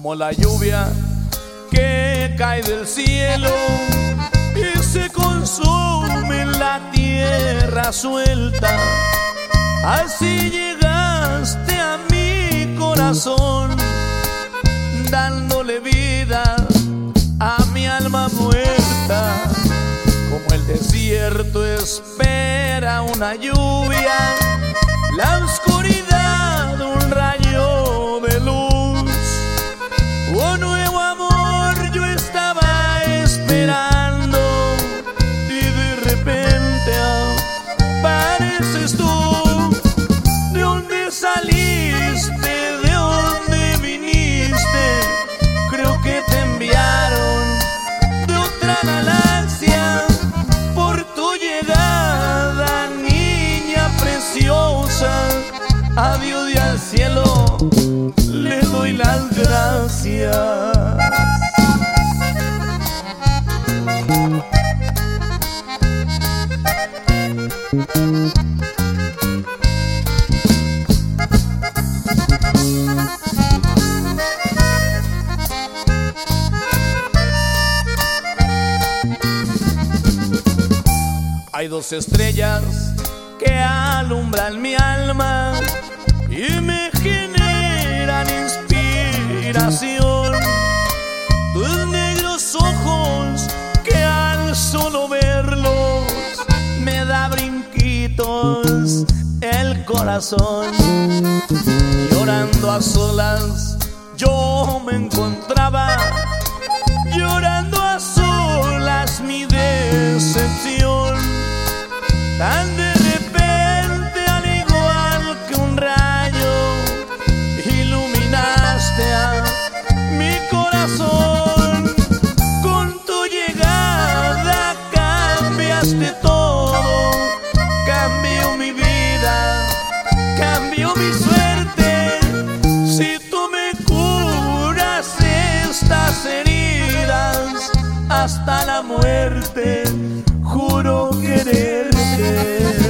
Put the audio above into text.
como la lluvia que cae del cielo y se consume en la tierra suelta. Así llegaste a mi corazón, dándole vida a mi alma muerta. Como el desierto espera una lluvia, la oscuridad un rayo de luz. Un nuevo amor yo estaba esperando y de repente apareces tú. ¿De dónde saliste? ¿De dónde viniste? Creo que te enviaron de otra galaxia. Por tu llegada, niña preciosa, a Dios y al cielo le doy las gracias. Hay dos estrellas que alumbran mi alma y me generan inspiración. Tus negros ojos que al solo verlos me da brinquitos el corazón. Llorando a solas yo me encontraba, llorando a solas mi decepción. Tan de repente, al igual que un rayo, iluminaste a mi corazón. Con tu llegada cambiaste todo, cambió mi vida, cambió mi suerte. Si tú me curas estas heridas hasta la muerte, juro quererte.